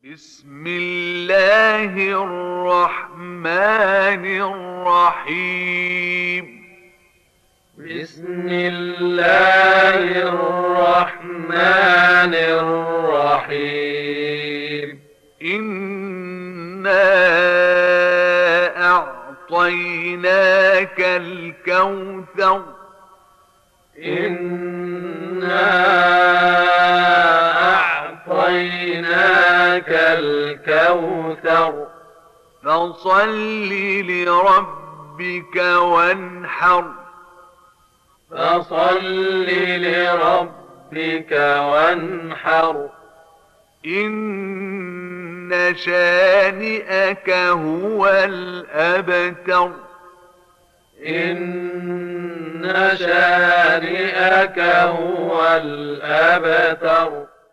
بسم الله الرحمن الرحيم. بسم الله الرحمن الرحيم. إنا أعطيناك الكوثر. إنا أعطيناك الكوثر. فصل لربك وانحر. فصل لربك وانحر. إن شانئك هو الأبتر. إن شانئك هو الأبتر.